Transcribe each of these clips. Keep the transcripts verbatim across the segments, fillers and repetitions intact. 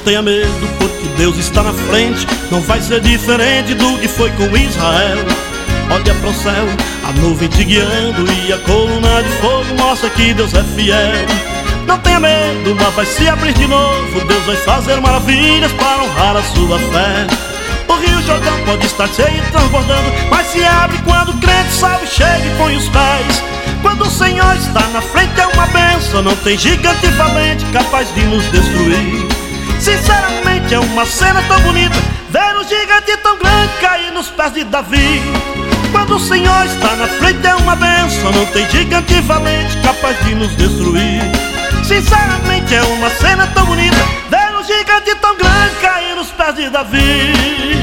tenha medo, porque Deus está na frente. Não vai ser diferente do que foi com Israel. Olha pro céu, a nuvem te guiando, e a coluna de fogo mostra que Deus é fiel. Não tenha medo, o mar vai se abrir de novo. Deus vai fazer maravilhas para honrar a sua fé. O rio Jordão pode estar cheio e transbordando, mas se abre quando o crente salve, chega e põe os pés. Quando o Senhor está na frente é uma bênção. Não tem gigante valente capaz de nos destruir. Sinceramente é uma cena tão bonita ver um gigante tão grande cair nos pés de Davi. Quando o Senhor está na frente é uma bênção. Não tem gigante valente capaz de nos destruir. Sinceramente é uma cena tão bonita ver um gigante tão grande cair nos pés de Davi.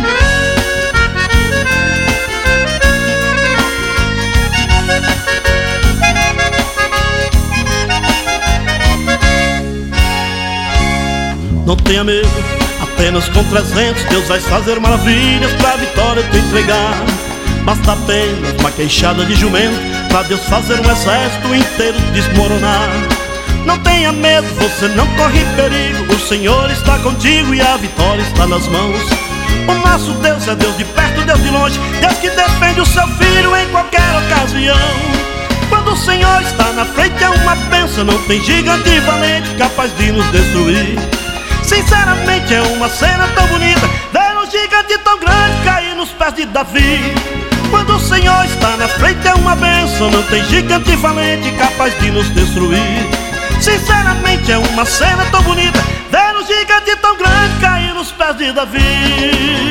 Não tenha medo, apenas com trezentos Deus vai fazer maravilhas pra vitória te entregar. Basta apenas uma queixada de jumento pra Deus fazer um exército inteiro desmoronar. Não tenha medo, você não corre perigo. O Senhor está contigo e a vitória está nas mãos. O nosso Deus é Deus de perto, Deus de longe, Deus que defende o seu filho em qualquer ocasião. Quando o Senhor está na frente é uma bênção. Não tem gigante valente capaz de nos destruir. Sinceramente é uma cena tão bonita ver um gigante tão grande cair nos pés de Davi. Quando o Senhor está na frente é uma bênção. Não tem gigante valente capaz de nos destruir. Sinceramente é uma cena tão bonita ver um gigante tão grande cair nos pés de Davi.